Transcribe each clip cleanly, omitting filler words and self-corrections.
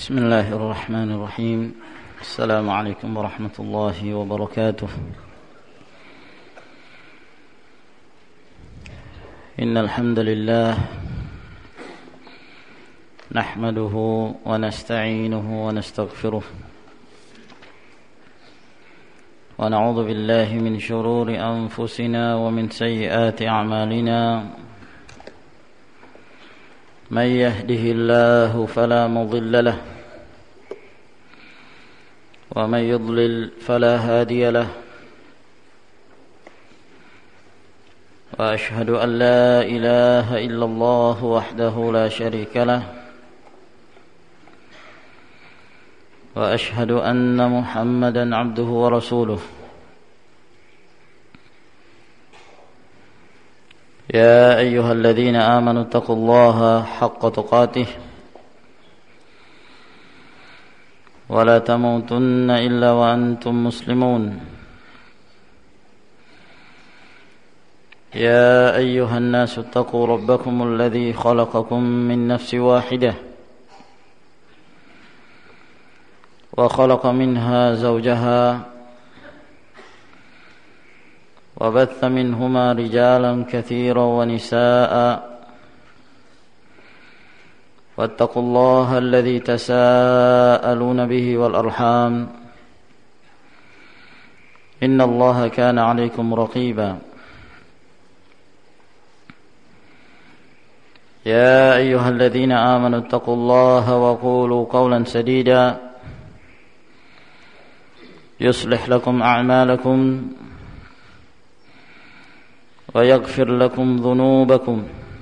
بسم الله الرحمن الرحيم. السلام عليكم ورحمة الله وبركاته. إن الحمد لله نحمده ونستعينه ونستغفره ونعوذ بالله من شرور أنفسنا ومن سيئات أعمالنا. من يهده الله فلا مضل له ومن يضلل فلا هادي له. وأشهد أن لا إله إلا الله وحده لا شريك له. وأشهد أن محمدا عبده ورسوله. يا أيها الذين آمنوا اتقوا الله حق تقاته ولا تموتن إلا وأنتم مسلمون. يا أيها الناس اتقوا ربكم الذي خلقكم من نفس واحدة وخلق منها زوجها وبث منهما رجالا كثيرا ونساء. واتقوا الله الذي تساءلون به والأرحام إن الله كان عليكم رقيبا. يا أيها الذين آمنوا اتقوا الله وقولوا قولا سديدا يصلح لكم أعمالكم ويغفر لكم ذنوبكم.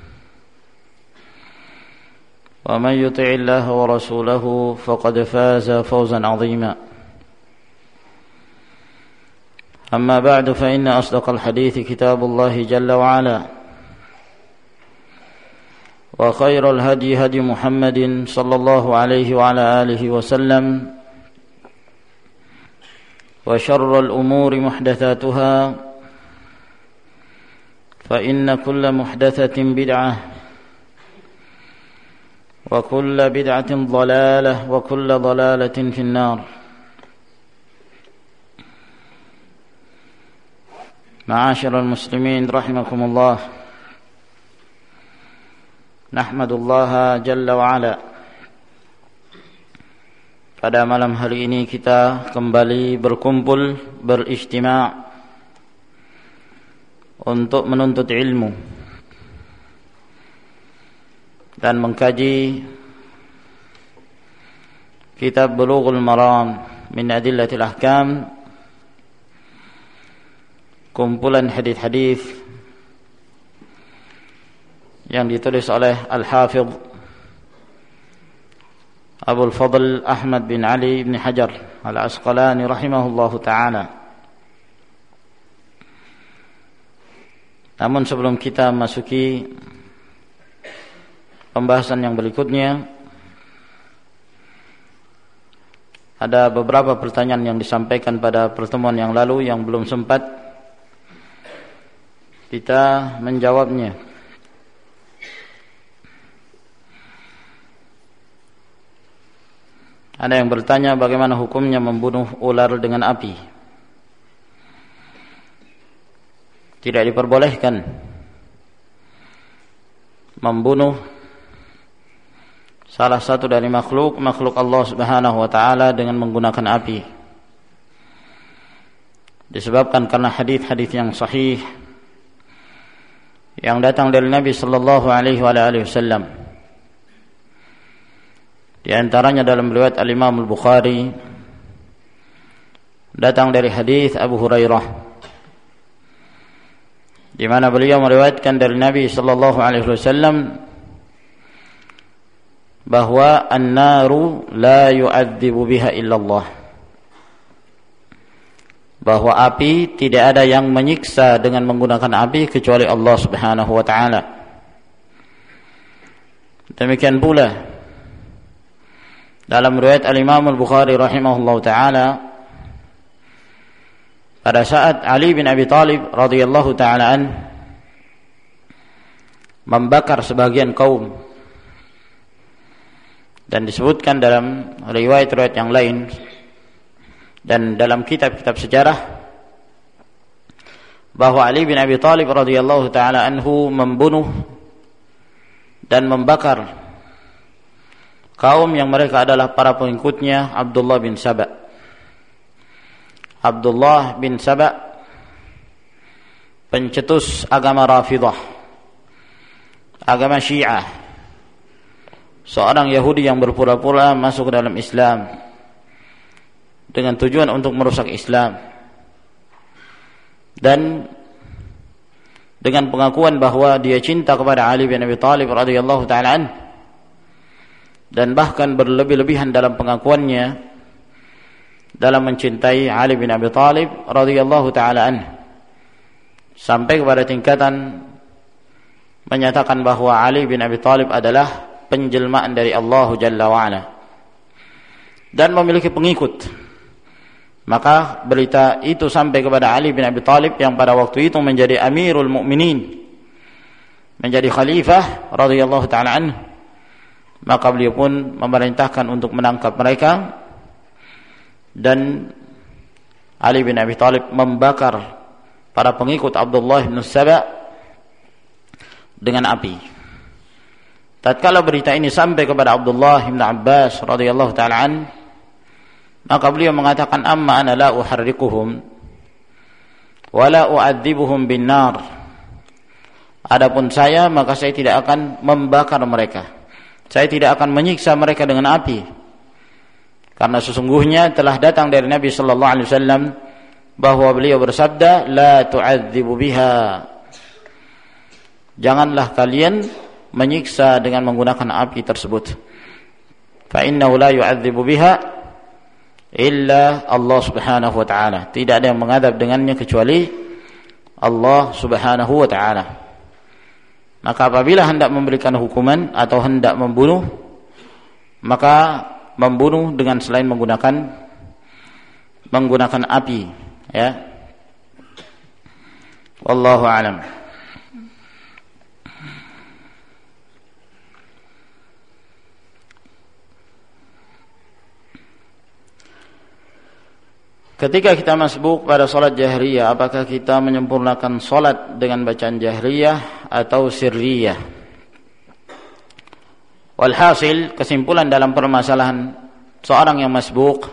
ومن يطع الله ورسوله فقد فاز فوزا عظيما. أما بعد فإن أصدق الحديث كتاب الله جل وعلا وخير الهدي هدي محمد صلى الله عليه وعلى آله وسلم وشر الأمور محدثاتها فإن كل محدثة بدعة وكل بدعة ضلالة وكل ضلالة في النار. معاشر المسلمين رحمكم الله. نحمد الله جل وعلا. Pada malam hari ini kita kembali berkumpul, berijtima' untuk menuntut ilmu dan mengkaji kitab Bulughul Maram min Adillatil Ahkam, kumpulan hadis-hadis yang ditulis oleh Al-Hafidh Abul Fadl Ahmad bin Ali bin Hajar Al-Asqalani rahimahullahu ta'ala. Namun sebelum kita masuki pembahasan yang berikutnya, ada beberapa pertanyaan yang disampaikan pada pertemuan yang lalu yang belum sempat kita menjawabnya. Ada yang bertanya bagaimana hukumnya membunuh ular dengan api. Tidak diperbolehkan membunuh salah satu dari makhluk Allah Subhanahu wa taala dengan menggunakan api. Disebabkan karena hadis-hadis yang sahih yang datang dari Nabi sallallahu alaihi wasallam. Di antaranya dalam riwayat Al-Imam Al-Bukhari datang dari hadis Abu Hurairah, di mana beliau meriwayatkan dari Nabi sallallahu alaihi wasallam bahwa an-naru la yu'adzibu biha illallah, bahwa api tidak ada yang menyiksa dengan menggunakan api kecuali Allah Subhanahu wa taala. Demikian pula dalam riwayat Al-Imam Al-Bukhari rahimahullahu taala, pada saat Ali bin Abi Thalib radhiyallahu taala membakar sebagian kaum Dan disebutkan dalam riwayat-riwayat yang lain dan dalam kitab-kitab sejarah bahwa Ali bin Abi Thalib radhiyallahu taala anhu membunuh dan membakar kaum yang mereka adalah para pengikutnya Abdullah bin Saba. Abdullah bin Saba pencetus agama Rafidah, agama Syiah, seorang Yahudi yang berpura-pura masuk ke dalam Islam dengan tujuan untuk merusak Islam, dan dengan pengakuan bahwa dia cinta kepada Ali bin Abi Thalib radhiyallahu taala anhu, dan bahkan berlebih-lebihan dalam pengakuannya dalam mencintai Ali bin Abi Thalib radhiyallahu taala anhu, sampai kepada tingkatan menyatakan bahwa Ali bin Abi Thalib adalah penjelmaan dari Allah Jalla wa'ala dan memiliki pengikut. Maka berita itu sampai kepada Ali bin Abi Thalib yang pada waktu itu menjadi Amirul Mukminin, menjadi khalifah radhiyallahu taala anhu. Maka beliau pun memerintahkan untuk menangkap mereka, dan Ali bin Abi Thalib membakar para pengikut Abdullah bin Saba dengan api. Tatkala berita ini sampai kepada Abdullah bin Abbas radhiyallahu taala anhu, maka beliau mengatakan, amma ana la uharrikuhum wa la u'adzibuhum bin nar. Adapun saya, maka saya tidak akan membakar mereka, saya tidak akan menyiksa mereka dengan api, karena sesungguhnya telah datang dari Nabi sallallahu alaihi wasallam bahwa beliau bersabda, la tu'adzibu biha, janganlah kalian menyiksa dengan menggunakan api tersebut. Fa innahu la yu'adzibu biha illa Allah subhanahu wa ta'ala, tidak ada yang mengadab dengannya kecuali Allah subhanahu wa ta'ala. Maka apabila hendak memberikan hukuman atau hendak membunuh, maka membunuh dengan selain menggunakan api, ya. Wallahu a'lam. Ketika kita masbuk pada solat jahriyah, apakah kita menyempurnakan solat dengan bacaan jahriyah atau sirriyah? Walhasil, kesimpulan dalam permasalahan seorang yang masbuk,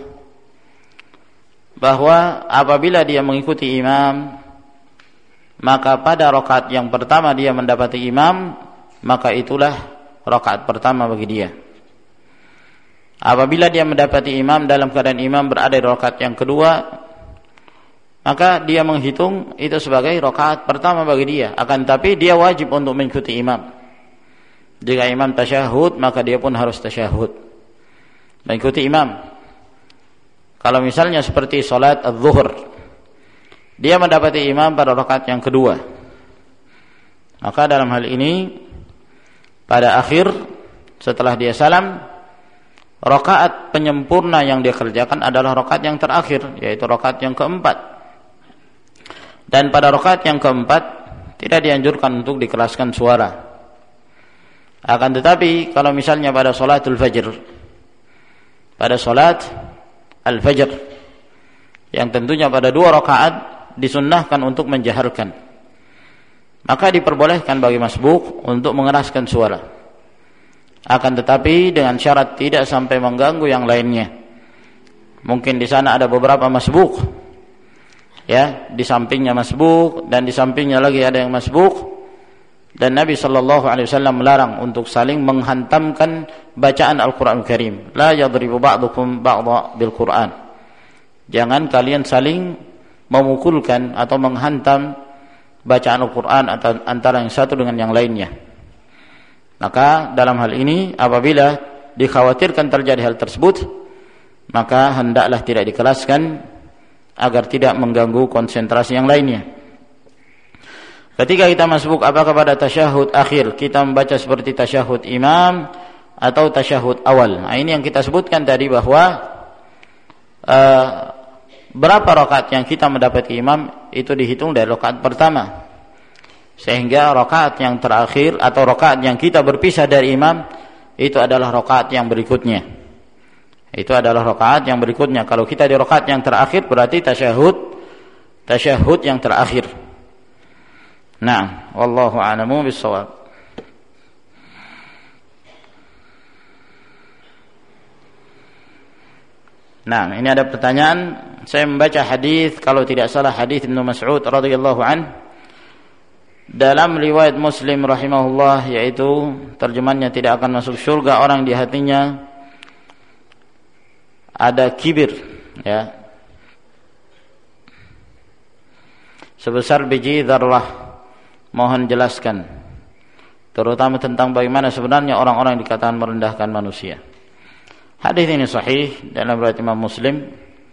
bahwa apabila dia mengikuti imam, maka pada rakaat yang pertama dia mendapati imam, maka itulah rakaat pertama bagi dia. Apabila dia mendapati imam dalam keadaan imam berada di rakaat yang kedua, maka dia menghitung itu sebagai rakaat pertama bagi dia. Akan tapi dia wajib untuk mengikuti imam. Jika imam tasyahud, maka dia pun harus tasyahud, mengikuti imam. Kalau misalnya seperti salat az-zuhur, dia mendapati imam pada rakaat yang kedua, maka dalam hal ini pada akhir setelah dia salam, rakaat penyempurna yang dia kerjakan adalah rakaat yang terakhir, yaitu rakaat yang keempat. Dan pada rakaat yang keempat tidak dianjurkan untuk dikeraskan suara. Akan tetapi kalau misalnya pada salatul fajr, pada salat al-fajr, yang tentunya pada dua rakaat disunnahkan untuk menjaharkan, maka diperbolehkan bagi masbuk untuk mengeraskan suara. Akan tetapi dengan syarat tidak sampai mengganggu yang lainnya. Mungkin di sana ada beberapa masbuk, ya, di sampingnya masbuk dan di sampingnya lagi ada yang masbuk, dan Nabi sallallahu alaihi wasallam melarang untuk saling menghantamkan bacaan Al-Qur'an Karim. La yadribu ba'dukum ba'dha bil Qur'an. Jangan kalian saling memukulkan atau menghantam bacaan Al-Qur'an antara yang satu dengan yang lainnya. Maka dalam hal ini apabila dikhawatirkan terjadi hal tersebut, maka hendaklah tidak dikeraskan agar tidak mengganggu konsentrasi yang lainnya. Ketika kita masbuk, apakah pada tasyahud akhir kita membaca seperti tasyahud imam atau tasyahud awal? Nah, ini yang kita sebutkan tadi bahwa berapa rakaat yang kita mendapati imam itu dihitung dari rakaat pertama. Sehingga rakaat yang terakhir atau rakaat yang kita berpisah dari imam itu adalah rakaat yang berikutnya. Itu adalah rakaat yang berikutnya. Kalau kita di rakaat yang terakhir berarti tasyahud yang terakhir. Nah, wallahu a'lamu bis-shawab. Nah, ini ada pertanyaan. Saya membaca hadis, kalau tidak salah hadis Ibnu Mas'ud radhiyallahu an, dalam riwayat Muslim rahimahullah, yaitu terjemahannya tidak akan masuk surga orang di hatinya ada kibir, ya, sebesar biji dzarrah. Mohon jelaskan terutama tentang bagaimana sebenarnya orang-orang yang dikatakan merendahkan manusia. Hadis ini sahih dalam riwayat Imam Muslim.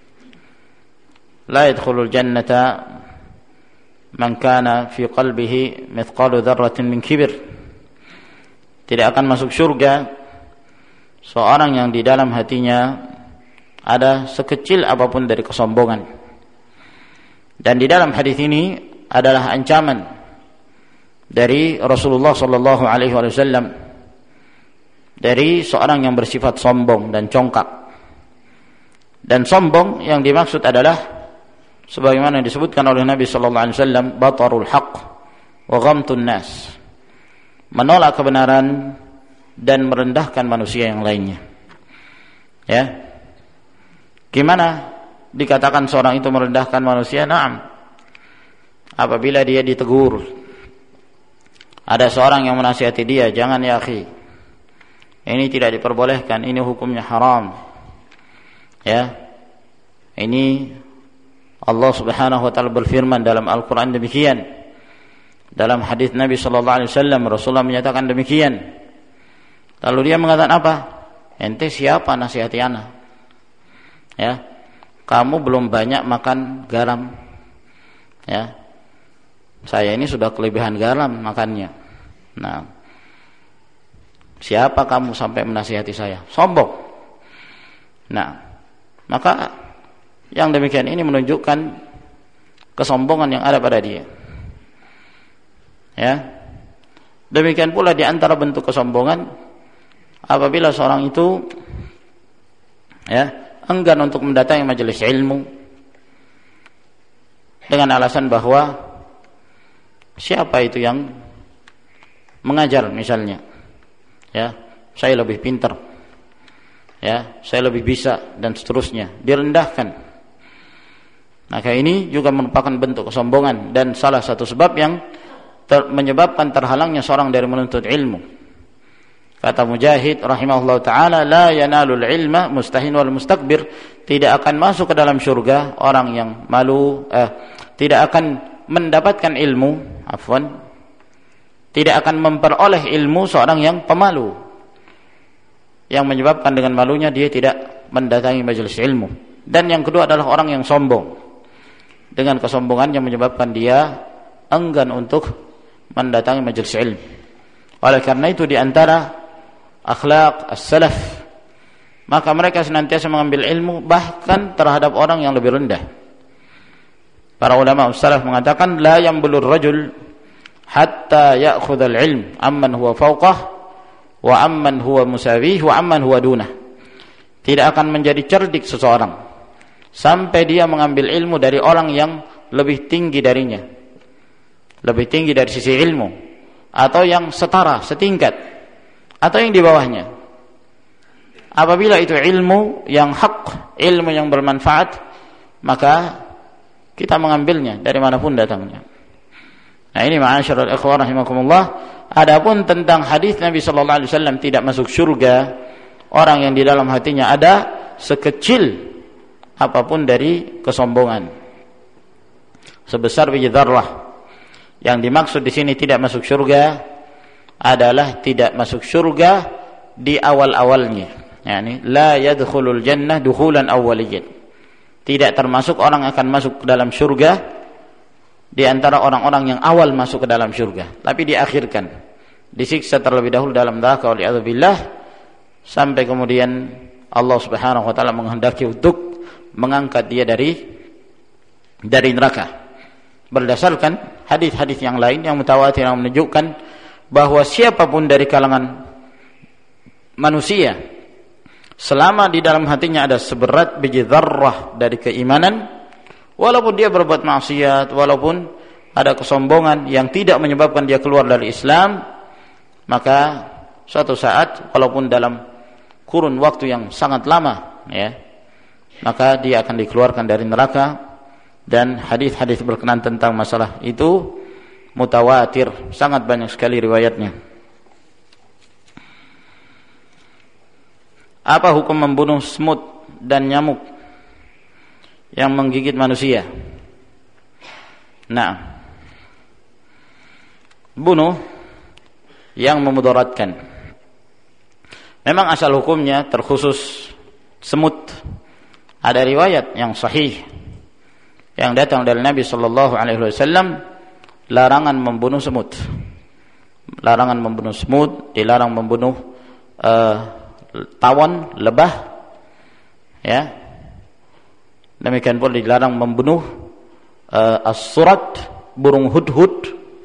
La yadkhulul jannata man kana fi qalbihi mithqalu dzarratin min kibir. Tidak akan masuk surga seorang yang di dalam hatinya ada sekecil apapun dari kesombongan. Dan di dalam hadis ini adalah ancaman dari Rasulullah sallallahu alaihi wasallam dari seorang yang bersifat sombong dan congkak. Dan sombong yang dimaksud adalah sebagaimana disebutkan oleh Nabi sallallahu alaihi wasallam, batarul haqq wa ghamtun nas, menolak kebenaran dan merendahkan manusia yang lainnya. Ya. Gimana dikatakan seorang itu merendahkan manusia? Naam, apabila dia ditegur, ada seorang yang menasihati dia, jangan ya akhi, ini tidak diperbolehkan, ini hukumnya haram. Ya. Ini Allah Subhanahu wa taala berfirman dalam Al-Qur'an demikian. Dalam hadis Nabi sallallahu alaihi wasallam Rasulullah menyatakan demikian. Lalu dia mengatakan apa? Ente siapa nasihati ana? Ya. Kamu belum banyak makan garam. Ya. Saya ini sudah kelebihan garam makannya. Nah, siapa kamu sampai menasihati saya? Sombong. Nah, maka yang demikian ini menunjukkan kesombongan yang ada pada dia. Ya. Demikian pula di antara bentuk kesombongan apabila seorang itu ya enggan untuk mendatangi majelis ilmu dengan alasan bahwa siapa itu yang mengajar misalnya. Ya, saya lebih pintar, ya, saya lebih bisa, dan seterusnya, direndahkan. Maka ini juga merupakan bentuk kesombongan dan salah satu sebab yang menyebabkan terhalangnya seorang dari menuntut ilmu. Kata Mujahid rahimahullah ta'ala, la yanalul ilma mustahin wal mustakbir, tidak akan masuk ke dalam surga orang yang malu, tidak akan mendapatkan ilmu, tidak akan memperoleh ilmu seorang yang pemalu, yang menyebabkan dengan malunya dia tidak mendatangi majelis ilmu. Dan yang kedua adalah orang yang sombong, dengan kesombongan yang menyebabkan dia enggan untuk mendatangi majelis ilmu. Oleh karena itu di antara akhlak as-salaf, maka mereka senantiasa mengambil ilmu bahkan terhadap orang yang lebih rendah. Para ulama as-salaf mengatakan, la yambulur rajul hatta ya'khudhal ilm amman huwa fawqah wa amman huwa musawih wa amman huwa dunah. Tidak akan menjadi cerdik seseorang sampai dia mengambil ilmu dari orang yang lebih tinggi darinya, lebih tinggi dari sisi ilmu, atau yang setara, setingkat, atau yang di bawahnya. Apabila itu ilmu yang hak, ilmu yang bermanfaat, maka kita mengambilnya dari manapun datangnya. Nah, ini ma'asyiral ikhwan rahimakumullah. Adapun tentang hadis Nabi sallallahu alaihi wasallam tidak masuk surga orang yang di dalam hatinya ada sekecil apapun dari kesombongan, sebesar biji dzarrah. Yang dimaksud di sini tidak masuk surga adalah tidak masuk surga di awal-awalnya. Yani la yadkhulul jannah dukhulan awwaliyan. Tidak termasuk orang akan masuk ke dalam surga di antara orang-orang yang awal masuk ke dalam surga, tapi diakhirkan, disiksa terlebih dahulu dalam neraka waliyadzubillah, sampai kemudian Allah Subhanahu wa taala menghendaki untuk mengangkat dia dari neraka. Berdasarkan hadis-hadis yang lain yang mutawatir yang menunjukkan bahwa siapapun dari kalangan manusia selama di dalam hatinya ada seberat biji dzarrah dari keimanan, walaupun dia berbuat maksiat, walaupun ada kesombongan yang tidak menyebabkan dia keluar dari Islam, maka suatu saat walaupun dalam kurun waktu yang sangat lama, ya, maka dia akan dikeluarkan dari neraka. Dan hadis-hadis berkenaan tentang masalah itu mutawatir, sangat banyak sekali riwayatnya. Apa hukum membunuh semut dan nyamuk yang menggigit manusia? Nah, bunuh yang memudaratkan. Memang asal hukumnya terkhusus semut. Ada riwayat yang sahih yang datang dari Nabi sallallahu alaihi wasallam, larangan membunuh semut. Larangan membunuh semut, dilarang membunuh tawon, lebah, ya. Demikian pula dilarang membunuh as-surat, burung hudhud,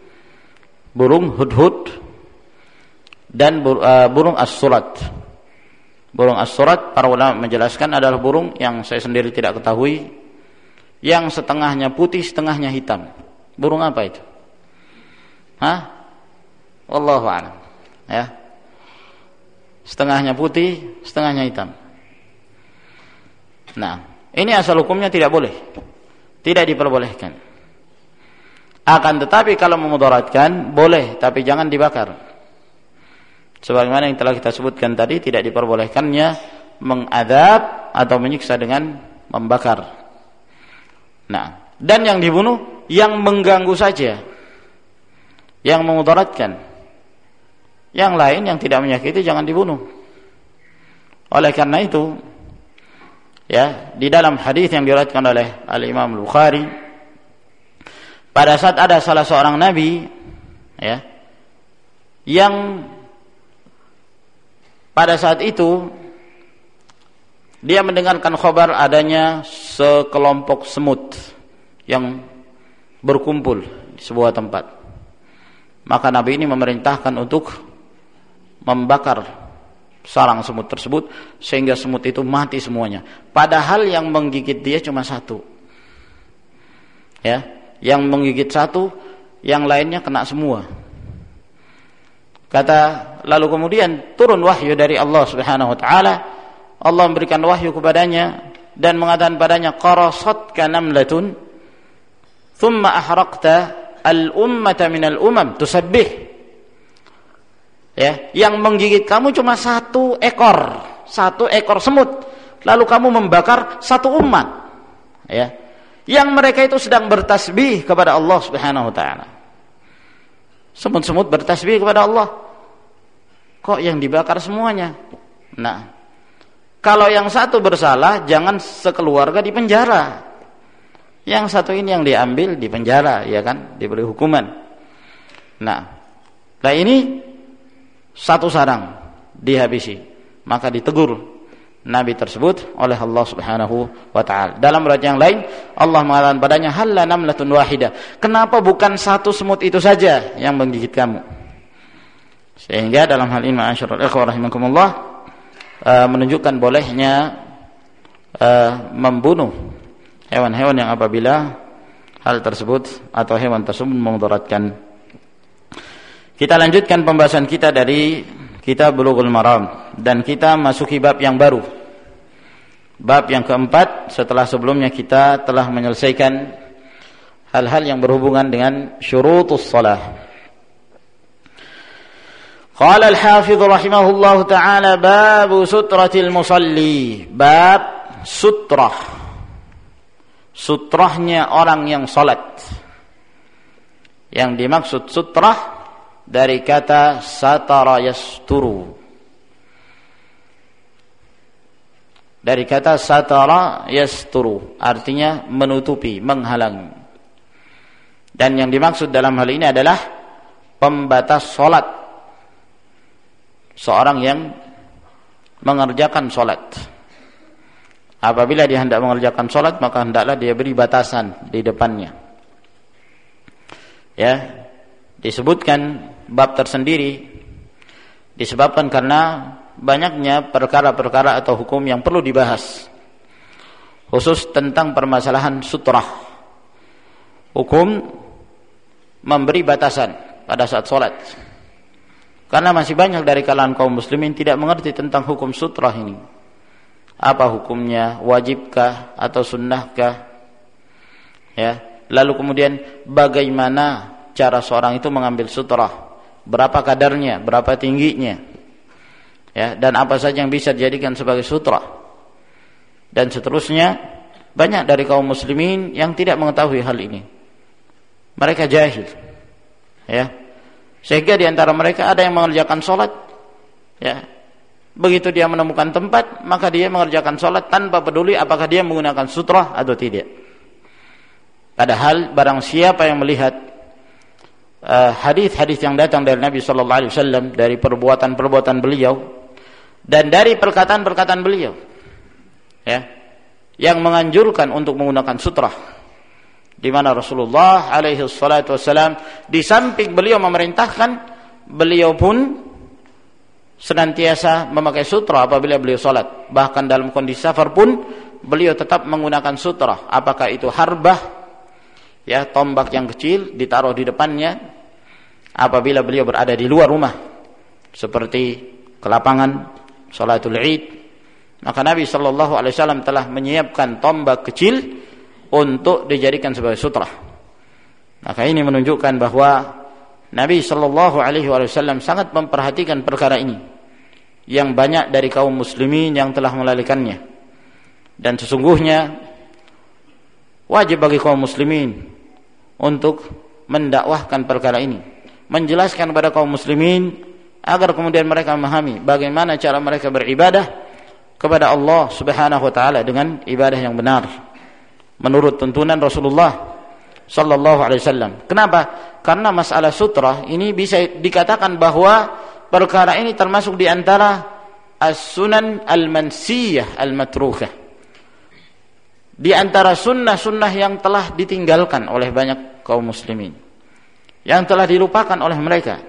dan burung as-surat. Burung as-surat, para ulama menjelaskan adalah burung yang saya sendiri tidak ketahui, yang setengahnya putih, setengahnya hitam. Burung apa itu? Wallahu a'lam. Ya. Setengahnya putih, setengahnya hitam. Nah, ini asal hukumnya tidak boleh. Tidak diperbolehkan. Akan tetapi kalau memudaratkan boleh, tapi jangan dibakar. Sebagaimana yang telah kita sebutkan tadi, tidak diperbolehkannya mengadab atau menyiksa dengan membakar. Nah, dan yang dibunuh yang mengganggu saja, yang memudaratkan. Yang lain yang tidak menyakiti jangan dibunuh. Oleh karena itu, ya, di dalam hadis yang diriwayatkan oleh Al-Imam Al-Bukhari, pada saat ada salah seorang nabi, ya, yang pada saat itu dia mendengarkan khabar adanya sekelompok semut yang berkumpul di sebuah tempat. Maka Nabi ini memerintahkan untuk membakar sarang semut tersebut sehingga semut itu mati semuanya. Padahal yang menggigit dia cuma satu. Ya, yang menggigit satu, yang lainnya kena semua. Lalu kemudian turun wahyu dari Allah Subhanahu wa taala. Allah memberikan wahyu kepadanya dan mengatakan padanya, qarasatka namlatun thumma ahraqta al-ummata minal umam tusabbih. Ya, yang menggigit kamu cuma satu ekor semut, lalu kamu membakar satu umat. Ya, yang mereka itu sedang bertasbih kepada Allah Subhanahu wa taala. Semut-semut bertasbih kepada Allah. Kok yang dibakar semuanya? Nah, kalau yang satu bersalah, jangan sekeluarga di penjara. Yang satu ini yang diambil di penjara, ya kan, diberi hukuman. Nah ini satu sarang dihabisi, maka ditegur Nabi tersebut oleh Allah Subhanahu wa taala. Dalam riwayat yang lain, Allah mengatakan padanya, halla namlatun wahidah. Kenapa bukan satu semut itu saja yang menggigit kamu? Sehingga dalam hal ini, ma'asyiral ikhwah rahimakumullah, menunjukkan bolehnya membunuh hewan-hewan yang apabila hal tersebut atau hewan tersebut memudaratkan. Kita lanjutkan pembahasan kita dari kitab Bulughul Maram dan kita masuki bab yang baru. Bab yang keempat setelah sebelumnya kita telah menyelesaikan hal-hal yang berhubungan dengan syurutus shalah. Qala al-Hafidz rahimahullahu taala bab sutratil musalli, bab sutrah. Sutrahnya orang yang salat. Yang dimaksud sutrah dari kata satara yasturu. Dari kata satara yasturu, artinya menutupi, menghalangi. Dan yang dimaksud dalam hal ini adalah pembatas salat. Seorang yang mengerjakan salat, apabila dia hendak mengerjakan salat, maka hendaklah dia beri batasan di depannya. Ya, disebutkan bab tersendiri disebabkan karena banyaknya perkara-perkara atau hukum yang perlu dibahas, khusus tentang permasalahan sutrah, hukum memberi batasan pada saat sholat. Karena masih banyak dari kalangan kaum muslimin tidak mengerti tentang hukum sutrah ini. Apa hukumnya, wajibkah atau sunnahkah? Ya, lalu kemudian bagaimana cara seorang itu mengambil sutrah? Berapa kadarnya, berapa tingginya? Ya, dan apa saja yang bisa dijadikan sebagai sutrah? Dan seterusnya, banyak dari kaum muslimin yang tidak mengetahui hal ini. Mereka jahil. Ya. Sehingga di antara mereka ada yang mengerjakan sholat, ya, begitu dia menemukan tempat, maka dia mengerjakan sholat tanpa peduli apakah dia menggunakan sutrah atau tidak. Padahal barang siapa yang melihat hadis-hadis yang datang dari Nabi sallallahu alaihi wasallam, dari perbuatan-perbuatan beliau dan dari perkataan-perkataan beliau, ya, yang menganjurkan untuk menggunakan sutrah, di mana Rasulullah alaihi salatu wasallam di samping beliau memerintahkan, beliau pun senantiasa memakai sutrah apabila beliau salat. Bahkan dalam kondisi safar pun beliau tetap menggunakan sutrah. Apakah itu harbah, ya, tombak yang kecil ditaruh di depannya apabila beliau berada di luar rumah, seperti ke lapangan salatul Id, maka Nabi sallallahu alaihi wasallam telah menyiapkan tombak kecil untuk dijadikan sebagai sutrah. Maka ini menunjukkan bahwa Nabi sallallahu alaihi wasallam sangat memperhatikan perkara ini, yang banyak dari kaum muslimin yang telah melalaikannya. Dan sesungguhnya wajib bagi kaum muslimin untuk mendakwahkan perkara ini, menjelaskan kepada kaum muslimin agar kemudian mereka memahami bagaimana cara mereka beribadah kepada Allah Subhanahu wa taala dengan ibadah yang benar menurut tuntunan Rasulullah sallallahu alaihi wasallam. Kenapa? Karena masalah sutrah ini bisa dikatakan bahwa perkara ini termasuk di antara as-sunan al-mansiyah al-matrukah, di antara sunnah-sunnah yang telah ditinggalkan oleh banyak kaum muslimin, yang telah dilupakan oleh mereka,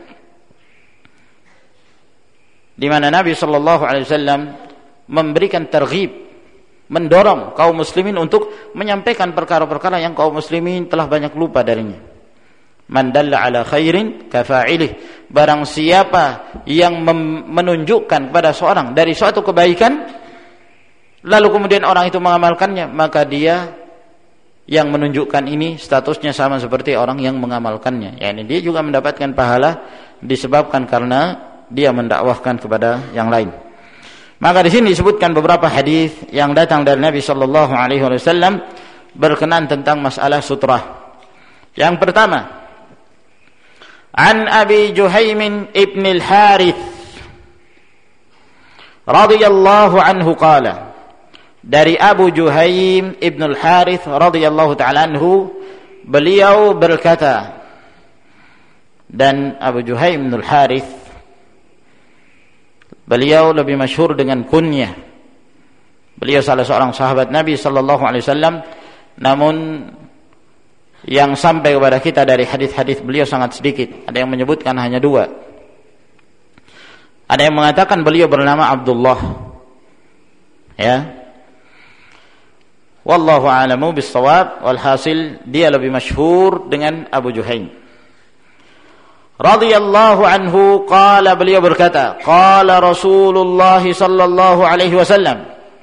di mana Nabi sallallahu alaihi wasallam memberikan targhib, mendorong kaum muslimin untuk menyampaikan perkara-perkara yang kaum muslimin telah banyak lupa darinya. Man dalla ala khairin kafa'ilih, barang siapa yang menunjukkan kepada seorang dari suatu kebaikan lalu kemudian orang itu mengamalkannya, maka dia yang menunjukkan ini statusnya sama seperti orang yang mengamalkannya, yakni dia juga mendapatkan pahala disebabkan karena dia mendakwahkan kepada yang lain. Maka di sini disebutkan beberapa hadis yang datang dari Nabi sallallahu alaihi wasallam berkenaan tentang masalah sutrah. Yang pertama, an Abi Juhaim ibn al-Harith radhiyallahu anhu qala, dari Abu Juhaim ibn al-Harith radhiyallahu ta'ala anhu, beliau berkata, dan Abu Juhaim ibn al-Harith beliau lebih masyhur dengan kunyah. Beliau salah seorang sahabat Nabi sallallahu alaihi wasallam, namun yang sampai kepada kita dari hadis-hadis beliau sangat sedikit. Ada yang menyebutkan hanya 2. Ada yang mengatakan beliau bernama Abdullah. Ya. Wallahu a'lamu bis-shawab, walhasil dia lebih masyhur dengan Abu Juhaim radhiyallahu anhu qala, beliau berkata, qala Rasulullah sallallahu alaihi wasallam,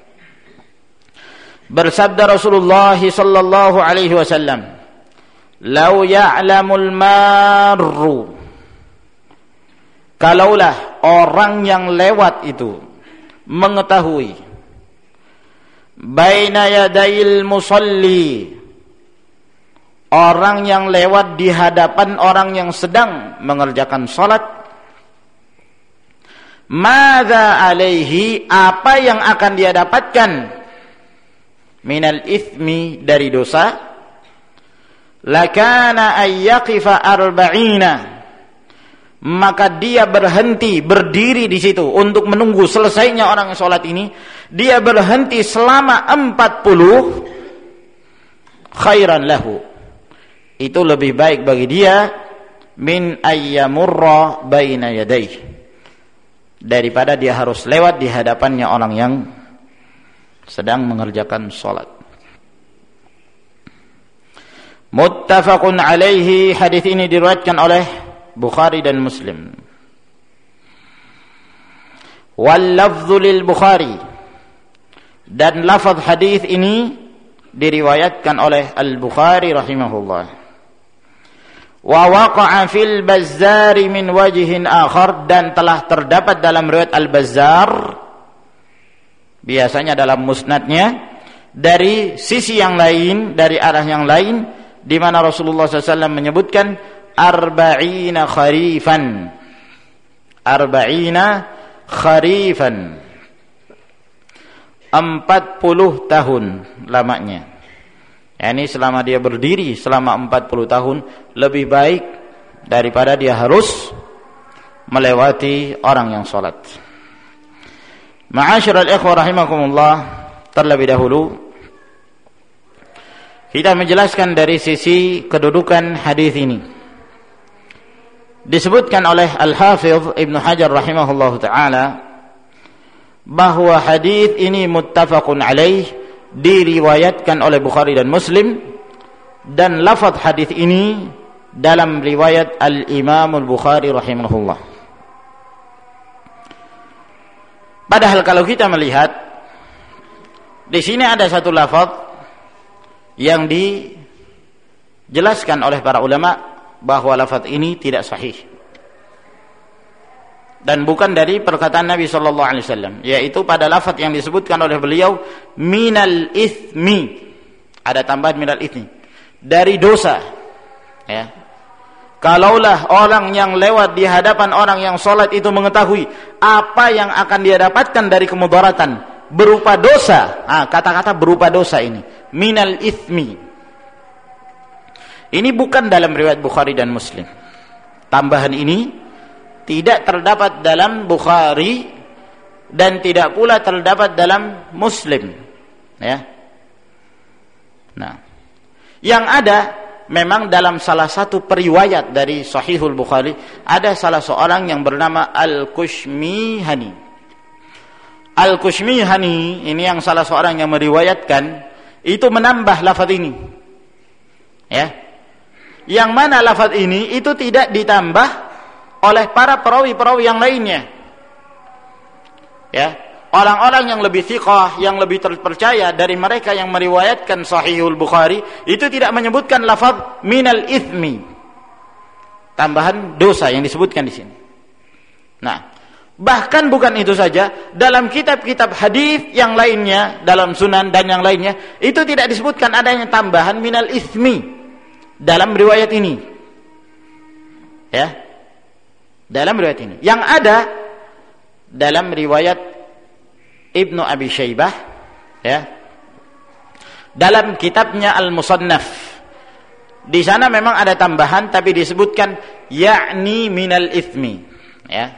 bersabda Rasulullah sallallahu alaihi wasallam, lau ya'lamul marru, kalaulah orang yang lewat itu mengetahui, baina yadayil musalli, orang yang lewat di hadapan orang yang sedang mengerjakan salat, madza alaihi, apa yang akan dia dapatkan, minal ithmi, dari dosa, lakana ayyaqifa arba'ina, maka dia berhenti, berdiri di situ untuk menunggu selesainya orang salat ini, dia berhenti selama 40, khairan lahu, itu lebih baik bagi dia, min ayyamurra baina yadayhi, daripada dia harus lewat di hadapannya orang yang sedang mengerjakan salat. Muttafaqun alaihi, hadis ini diriwayatkan oleh Bukhari dan Muslim. Wal lafdhu lil Bukhari, dan lafaz hadis ini diriwayatkan oleh Al-Bukhari rahimahullah. Wa waqa'a fil Bazzar min wajhin akhar, dan telah terdapat dalam riwayat Al-Bazzar, biasanya dalam musnadnya, dari sisi yang lain, dari arah yang lain, di mana Rasulullah SAW menyebutkan arba'ina kharifan, arba'ina kharifan, 40 tahun lamanya. Yani selama dia berdiri selama 40 tahun lebih baik daripada dia harus melewati orang yang salat. Ma'asyiral ikhwah rahimakumullah, terlebih dahulu kita menjelaskan dari sisi kedudukan hadis ini. Disebutkan oleh Al-Hafidh Ibnu Hajar rahimahullahu taala bahwa hadis ini muttafaqun alaih, diriwayatkan oleh Bukhari dan Muslim, dan lafaz hadis ini dalam riwayat Al-Imam Al-Bukhari rahimahullah. Padahal kalau kita melihat di sini ada satu lafaz yang dijelaskan oleh para ulama bahwa lafaz ini tidak sahih dan bukan dari perkataan Nabi sallallahu alaihi wasallam, yaitu pada lafaz yang disebutkan oleh beliau minal itsmi, ada tambahan minal itsmi, dari dosa, ya. Kalaulah orang yang lewat di hadapan orang yang salat itu mengetahui apa yang akan dia dapatkan dari kemudaratan berupa dosa, kata-kata berupa dosa ini minal itsmi, ini bukan dalam riwayat Bukhari dan Muslim. Tambahan ini tidak terdapat dalam Bukhari dan tidak pula terdapat dalam Muslim, ya. Nah, yang ada memang dalam salah satu periwayat dari Sahihul Bukhari ada salah seorang yang bernama Al-Kushmihani. Al-Kushmihani ini yang salah seorang yang meriwayatkan itu menambah lafaz ini, ya. Yang mana lafaz ini itu tidak ditambah oleh para perawi-perawi yang lainnya, ya. Orang-orang yang lebih thiqah, yang lebih terpercaya dari mereka yang meriwayatkan Sahihul Bukhari itu tidak menyebutkan lafaz minal itsmi, tambahan dosa yang disebutkan di sini. Nah, bahkan bukan itu saja, dalam kitab-kitab hadis yang lainnya, dalam Sunan dan yang lainnya, itu tidak disebutkan adanya tambahan minal itsmi dalam riwayat ini, ya. Dalam riwayat ini yang ada dalam riwayat Ibnu Abi Syaibah, ya, dalam kitabnya Al-Musannaf, di sana memang ada tambahan tapi disebutkan yakni minal itsmi, ya.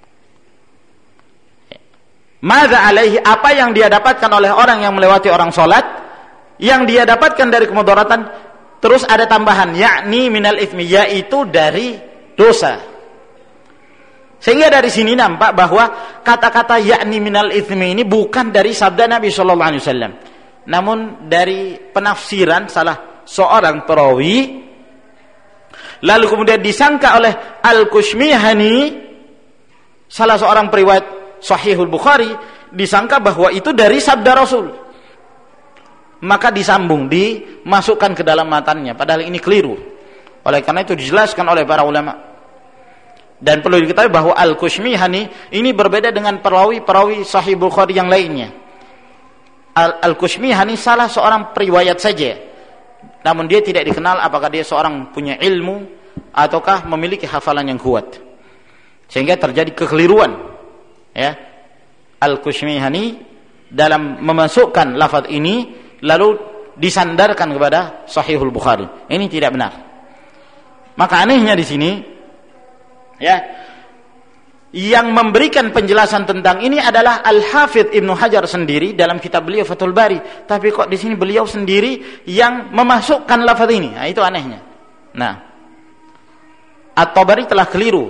Madza alaihi, apa yang dia dapatkan oleh orang yang melewati orang salat, yang dia dapatkan dari kemudaratan, terus ada tambahan yakni minal itsmi, yaitu dari dosa. Sehingga dari sini nampak bahwa kata-kata yakni minal itsmi ini bukan dari sabda Nabi sallallahu alaihi wasallam, namun dari penafsiran salah seorang perawi, lalu kemudian disangka oleh Al-Kushmihani, salah seorang periwayat Sahihul Bukhari, disangka bahwa itu dari sabda Rasul. Maka disambung, dimasukkan ke dalam matannya, padahal ini keliru. Oleh karena itu dijelaskan oleh para ulama. Dan perlu diketahui bahwa Al-Kushmihani ini berbeda dengan perawi-perawi Sahih Bukhari yang lainnya. Al-Kushmihani salah seorang periwayat saja, namun dia tidak dikenal apakah dia seorang punya ilmu ataukah memiliki hafalan yang kuat, sehingga terjadi kekeliruan, ya. Al-Kushmihani dalam memasukkan lafaz ini lalu disandarkan kepada Sahihul Bukhari, ini tidak benar. Maka anehnya di sini, ya, yang memberikan penjelasan tentang ini adalah Al-Hafidh Ibnu Hajar sendiri dalam kitab beliau Fathul Bari, tapi kok di sini beliau sendiri yang memasukkan lafaz ini. Nah, itu anehnya. Nah, At-Tabari telah keliru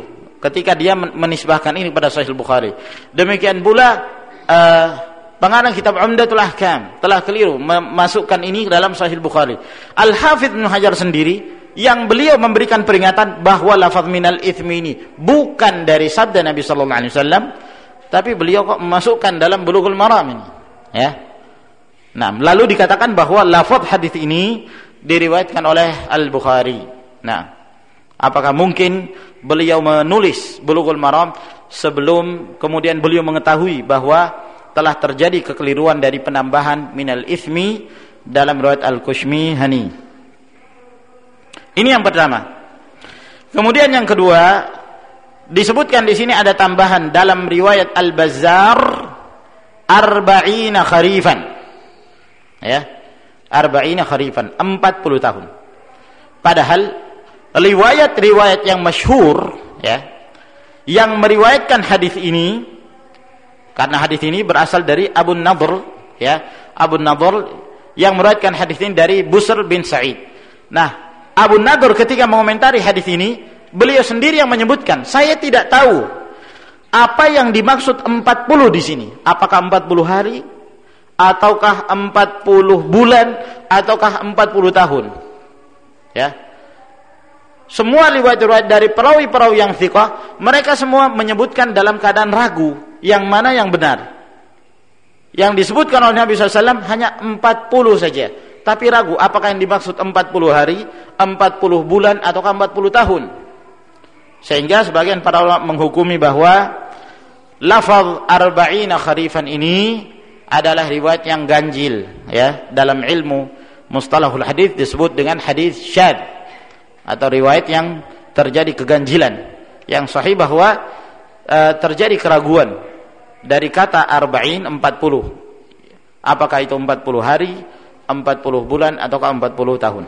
ketika dia menisbahkan ini pada Sahih Bukhari. Demikian pula pengarang kitab Umdatul Ahkam telah keliru memasukkan ini dalam Sahih Bukhari. Al-Hafidz Ibnu Hajar sendiri yang beliau memberikan peringatan bahwa lafaz minal itsmi ini bukan dari sabda Nabi sallallahu alaihi wasallam, tapi beliau kok memasukkan dalam Bulughul Maram ini, ya. Nah, lalu dikatakan bahwa lafaz hadis ini diriwayatkan oleh Al-Bukhari. Nah, apakah mungkin beliau menulis Bulughul Maram sebelum kemudian beliau mengetahui bahwa telah terjadi kekeliruan dari penambahan minal itsmi dalam riwayat Al-Kushmihani? Ini yang pertama. Kemudian yang kedua, disebutkan di sini ada tambahan dalam riwayat Al-Bazzar arba'ina kharifan. Ya. Arba'ina kharifan, 40 tahun. Padahal riwayat-riwayat yang masyhur, ya, yang meriwayatkan hadis ini, karena hadis ini berasal dari Abu Nadhr, ya, Abu Nadhr yang meriwayatkan hadis ini dari Busr bin Sa'id. Nah, Abu Nadhr ketika mengomentari hadis ini, beliau sendiri yang menyebutkan, saya tidak tahu apa yang dimaksud 40 di sini. Apakah 40 hari, ataukah 40 bulan, ataukah 40 tahun? Ya. Semua riwayat-riwayat dari perawi-perawi yang thiqah, mereka semua menyebutkan dalam keadaan ragu yang mana yang benar. Yang disebutkan oleh Nabi SAW hanya 40 saja, tapi ragu apakah yang dimaksud 40 hari, 40 bulan, ataukah 40 tahun. Sehingga sebagian para ulama menghukumi bahwa lafaz arba'ina kharifan ini adalah riwayat yang ganjil, ya. Dalam ilmu mustalahul hadis disebut dengan hadis syadz, atau riwayat yang terjadi keganjilan. Yang sahih bahwa terjadi keraguan dari kata arba'in 40. Apakah itu 40 hari, 40 bulan, ataukah 40 tahun?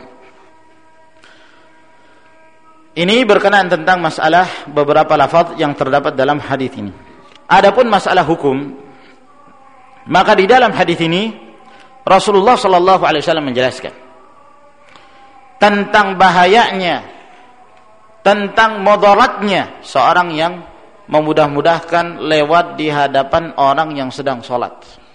Ini berkenaan tentang masalah beberapa lafaz yang terdapat dalam hadis ini. Adapun masalah hukum, maka di dalam hadis ini Rasulullah sallallahu alaihi wasallam menjelaskan tentang bahayanya, tentang mudaratnya seorang yang memudah-mudahkan lewat di hadapan orang yang sedang sholat.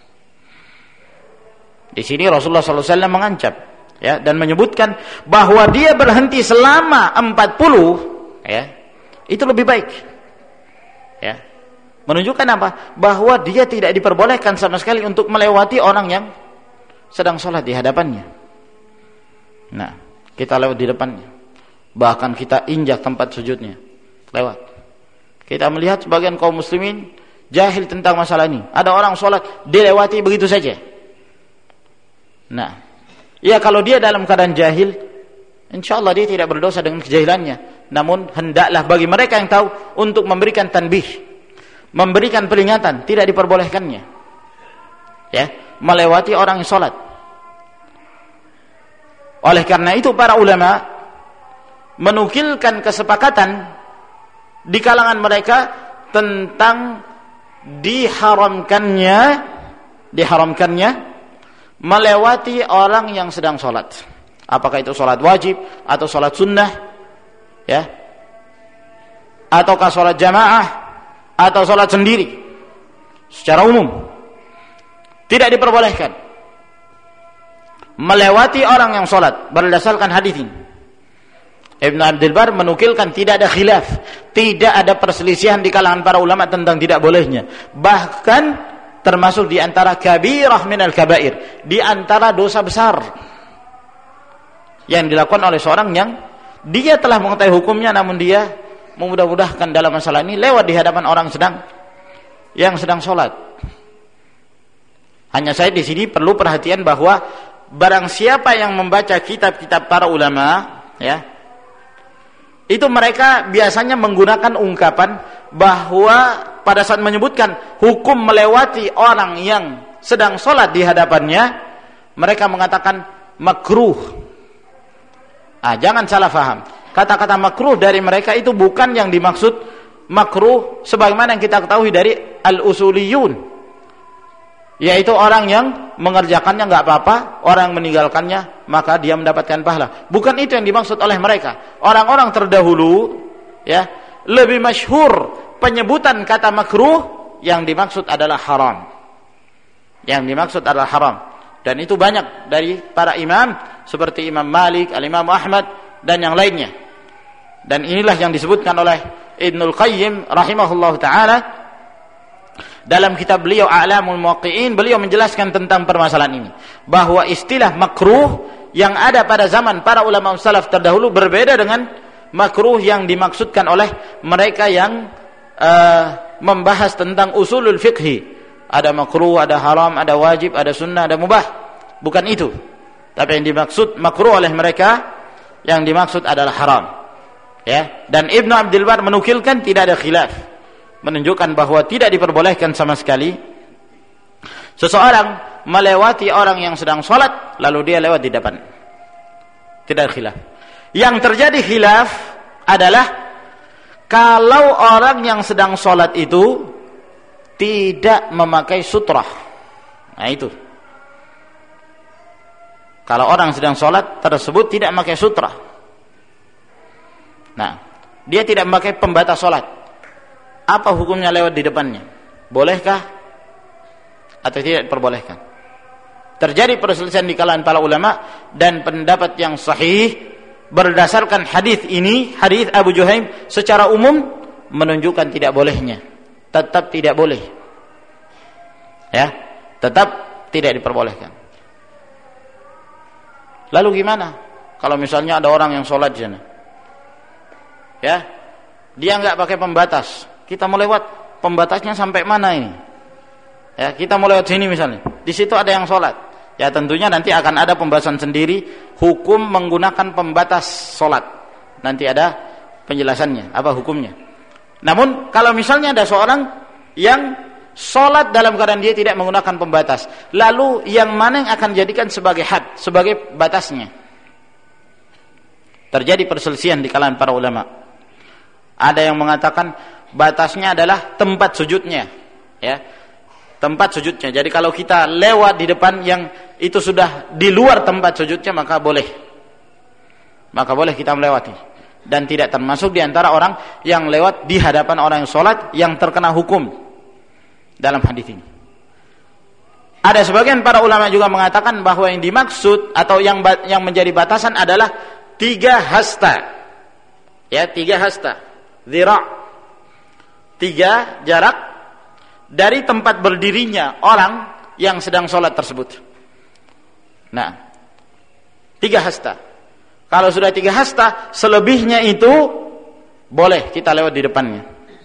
Di sini Rasulullah sallallahu alaihi wasallam mengancam, ya, dan menyebutkan bahwa dia berhenti selama 40, ya, itu lebih baik, ya. Menunjukkan apa? Bahwa dia tidak diperbolehkan sama sekali untuk melewati orang yang sedang sholat di hadapannya. Nah, kita lewat di depannya, bahkan kita injak tempat sujudnya, lewat. Kita melihat sebagian kaum muslimin jahil tentang masalah ini. Ada orang sholat dilewati begitu saja. Nah, ya, kalau dia dalam keadaan jahil, insya Allah dia tidak berdosa dengan kejahilannya. Namun hendaklah bagi mereka yang tahu untuk memberikan tanbih, memberikan peringatan, tidak diperbolehkannya, ya, melewati orang yang sholat. Oleh karena itu para ulama menukilkan kesepakatan di kalangan mereka tentang diharamkannya melewati orang yang sedang sholat. Apakah itu sholat wajib atau sholat sunnah, ya, ataukah sholat jamaah atau sholat sendiri, secara umum tidak diperbolehkan melewati orang yang sholat berdasarkan hadis ini. Ibnu Abdul Bar menukilkan tidak ada khilaf, tidak ada perselisihan di kalangan para ulama tentang tidak bolehnya. Bahkan termasuk di antara kabirah minal kabair, di antara dosa besar yang dilakukan oleh seorang yang dia telah mengetahui hukumnya, namun dia memudah-mudahkan dalam masalah ini lewat di hadapan orang yang sedang sholat. Hanya saya di sini perlu perhatian bahwa barang siapa yang membaca kitab-kitab para ulama, ya, itu mereka biasanya menggunakan ungkapan bahwa pada saat menyebutkan hukum melewati orang yang sedang sholat di hadapannya, mereka mengatakan makruh. Jangan salah faham. Kata-kata makruh dari mereka itu bukan yang dimaksud makruh sebagaimana yang kita ketahui dari al-usuliyun, yaitu orang yang mengerjakannya enggak apa-apa, orang yang meninggalkannya maka dia mendapatkan pahala. Bukan itu yang dimaksud oleh mereka. Orang-orang terdahulu, ya, lebih masyhur penyebutan kata makruh, yang dimaksud adalah haram. Yang dimaksud adalah haram. Dan itu banyak dari para imam seperti Imam Malik, Al-Imam Ahmad dan yang lainnya. Dan inilah yang disebutkan oleh Ibnul Qayyim rahimahullahu taala dalam kitab beliau A'lamul Muwaqqi'in. Beliau menjelaskan tentang permasalahan ini, bahwa istilah makruh yang ada pada zaman para ulama salaf terdahulu berbeda dengan makruh yang dimaksudkan oleh mereka yang membahas tentang usulul fiqhi. Ada makruh, ada haram, ada wajib, ada sunnah, ada mubah. Bukan itu. Tapi yang dimaksud makruh oleh mereka, yang dimaksud adalah haram. Ya. Dan Ibnu Abdul Bar menukilkan tidak ada khilaf, menunjukkan bahwa tidak diperbolehkan sama sekali seseorang melewati orang yang sedang sholat lalu dia lewat di depan. Tidak ada khilaf. Yang terjadi khilaf adalah kalau orang yang sedang sholat itu tidak memakai sutrah. Nah itu. Kalau orang sedang sholat tersebut tidak memakai sutrah. Nah, dia tidak memakai pembatas sholat. Apa hukumnya lewat di depannya? Bolehkah atau tidak diperbolehkan? Terjadi perselisihan di kalangan para ulama, dan pendapat yang sahih berdasarkan hadis ini, hadis Abu Juhaim, secara umum menunjukkan tidak bolehnya. Tetap tidak boleh. Ya, tetap tidak diperbolehkan. Lalu gimana kalau misalnya ada orang yang sholat di sana? Ya, dia nggak pakai pembatas. Kita mau lewat, pembatasnya sampai mana ini? Ya, kita mau lewat sini misalnya. Di situ ada yang sholat. Ya, tentunya nanti akan ada pembahasan sendiri hukum menggunakan pembatas sholat. Nanti ada penjelasannya, apa hukumnya. Namun kalau misalnya ada seorang yang sholat dalam keadaan dia tidak menggunakan pembatas, lalu yang mana yang akan dijadikan sebagai had, sebagai batasnya? Terjadi perselisihan di kalangan para ulama. Ada yang mengatakan batasnya adalah tempat sujudnya, ya, tempat sujudnya. Jadi kalau kita lewat di depan yang itu sudah di luar tempat sujudnya, maka boleh kita melewati. Dan tidak termasuk di antara orang yang lewat di hadapan orang yang sholat yang terkena hukum dalam hadis ini. Ada sebagian para ulama juga mengatakan bahwa yang dimaksud atau yang menjadi batasan adalah 3 hasta. Ya, 3 hasta. Dhira'. 3 jarak dari tempat berdirinya orang yang sedang sholat tersebut. Nah, 3 hasta. Kalau sudah 3 hasta, selebihnya itu boleh kita lewat di depannya.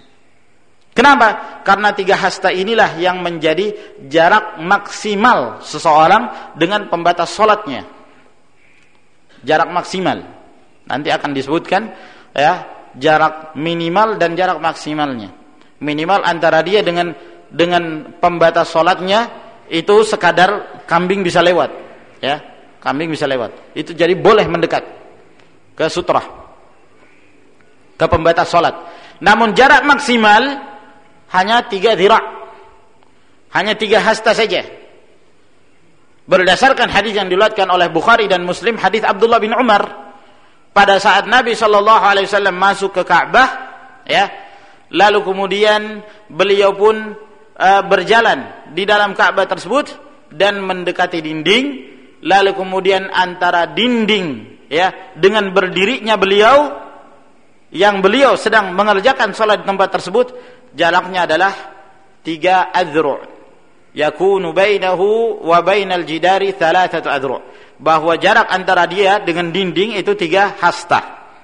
Kenapa? Karena 3 hasta inilah yang menjadi jarak maksimal seseorang dengan pembatas sholatnya. Jarak maksimal. Nanti akan disebutkan ya, jarak minimal dan jarak maksimalnya. Minimal antara dia dengan pembatas sholatnya itu sekadar kambing bisa lewat, ya, kambing bisa lewat. Itu jadi boleh mendekat ke sutrah, ke pembatas sholat. Namun jarak maksimal hanya 3 dhira', hanya 3 hasta saja. Berdasarkan hadis yang diriwayatkan oleh Bukhari dan Muslim, hadis Abdullah bin Umar, pada saat Nabi SAW masuk ke Ka'bah, ya, lalu kemudian beliau pun berjalan di dalam Ka'bah tersebut dan mendekati dinding, lalu kemudian antara dinding, ya, dengan berdirinya beliau yang beliau sedang mengerjakan salat di tempat tersebut, jaraknya adalah 3 adhru'. Yakunu bainahu wa bainal jidari 3 adhru'. Bahwa jarak antara dia dengan dinding itu 3 hasta.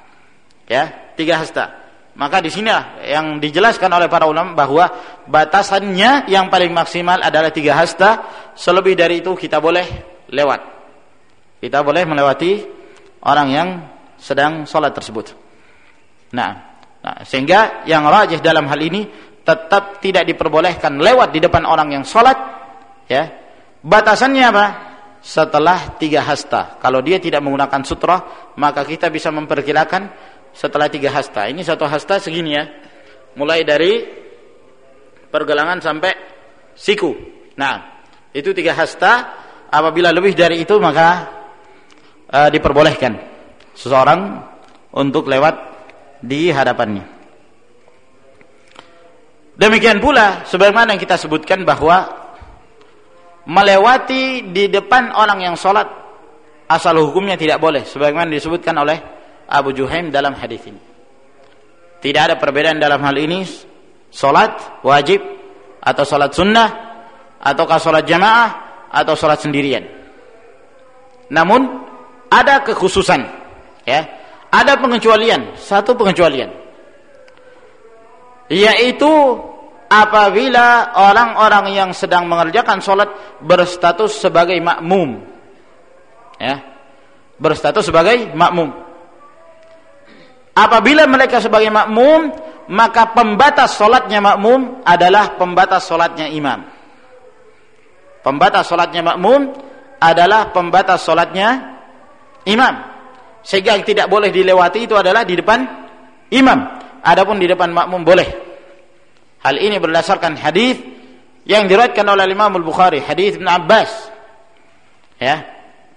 Ya, 3 hasta. Maka di sini yang dijelaskan oleh para ulama bahwa batasannya yang paling maksimal adalah 3 hasta. Selebih dari itu kita boleh lewat. Kita boleh melewati orang yang sedang sholat tersebut. Nah, sehingga yang rajih dalam hal ini tetap tidak diperbolehkan lewat di depan orang yang sholat. Ya, batasannya apa? Setelah 3 hasta. Kalau dia tidak menggunakan sutra, maka kita bisa memperkirakan setelah 3 hasta. Ini 1 hasta segini ya, mulai dari pergelangan sampai siku. Nah, itu 3 hasta. Apabila lebih dari itu maka diperbolehkan seseorang untuk lewat di hadapannya. Demikian pula sebagaimana yang kita sebutkan bahwa melewati di depan orang yang sholat asal hukumnya tidak boleh, sebagaimana disebutkan oleh Abu Juhaim dalam hadis ini. Tidak ada perbedaan dalam hal ini, sholat wajib atau sholat sunnah, ataukah sholat jamaah atau sholat sendirian. Namun ada kekhususan, ya, ada pengecualian, satu pengecualian, yaitu apabila orang-orang yang sedang mengerjakan sholat berstatus sebagai makmum, ya, berstatus sebagai makmum. Apabila mereka sebagai makmum, maka pembatas sholatnya makmum adalah pembatas sholatnya imam. Pembatas sholatnya makmum adalah pembatas sholatnya imam. Sehingga yang tidak boleh dilewati itu adalah di depan imam. Adapun di depan makmum boleh. Hal ini berdasarkan hadis yang diriwayatkan oleh Imam Al-Bukhari, hadis Ibn Abbas. Ya.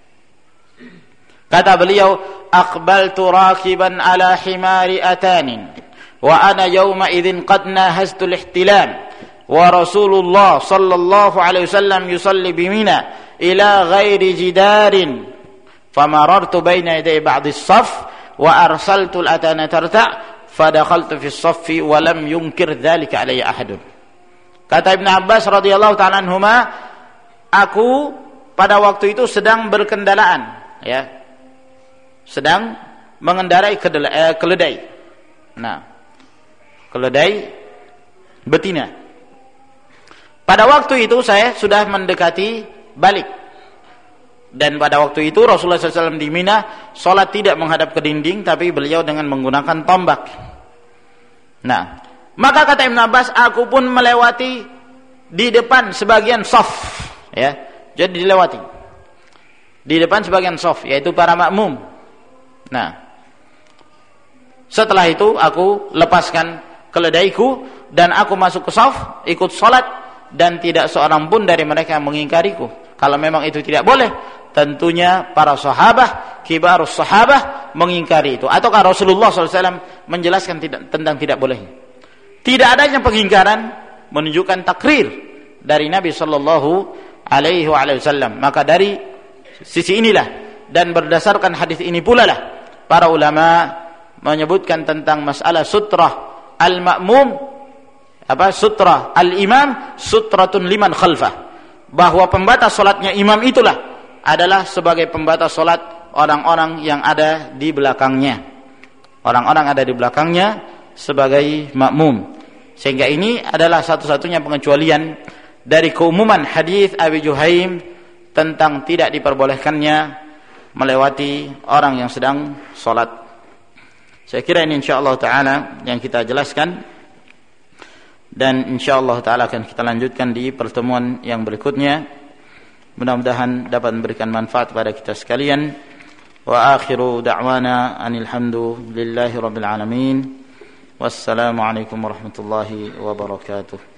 Kata beliau, "Aqbaltu rakiban ala himari atanin wa ana yawma idzin qad nahaztu al-ihtilam wa Rasulullah sallallahu alaihi wasallam yusalli bi Mina ila ghairi jidarin famarartu baina yaday ba'd as-saff wa arsaltu al-atana tarta' fadakhaltu fi as-saffi wa lam yunkir dzalika alayya ahadun." Kata Ibn Abbas radhiyallahu ta'ala anhuma, aku pada waktu itu sedang berkendaraan, ya, sedang mengendarai keledai. Nah, keledai betina. Pada waktu itu saya sudah mendekati balik. Dan pada waktu itu Rasulullah SAW di Mina sholat tidak menghadap ke dinding, tapi beliau dengan menggunakan tombak. Nah, maka kata Ibn Abbas, aku pun melewati di depan sebagian shaf, ya, jadi dilewati di depan sebagian shaf, yaitu para makmum. Nah, setelah itu aku lepaskan keledaiku dan aku masuk ke shaf, ikut sholat, dan tidak seorang pun dari mereka yang mengingkariku. Kalau memang itu tidak boleh, tentunya para sahabat, kibarus sahabat mengingkari itu. Ataukah Rasulullah SAW menjelaskan tentang tidak boleh? Tidak adanya pengingkaran menunjukkan takrir dari Nabi Sallallahu Alaihi Wasallam. Maka dari sisi inilah dan berdasarkan hadis ini pula lah para ulama menyebutkan tentang masalah sutrah al-ma'mum, sutrah al-imam sutratun liman khalfah, bahwa pembatas salatnya imam itulah adalah sebagai pembatas salat orang-orang yang ada di belakangnya. Orang-orang ada di belakangnya sebagai makmum. Sehingga ini adalah satu-satunya pengecualian dari keumuman hadis Abi Juhaim tentang tidak diperbolehkannya melewati orang yang sedang salat. Saya kira ini insyaallah taala yang kita jelaskan, dan insyaallah taala akan kita lanjutkan di pertemuan yang berikutnya. Mudah-mudahan dapat memberikan manfaat kepada kita sekalian. Wa akhiru da'wana anil hamdulillahi rabbil alamin. Wassalamu alaikum warahmatullahi wabarakatuh.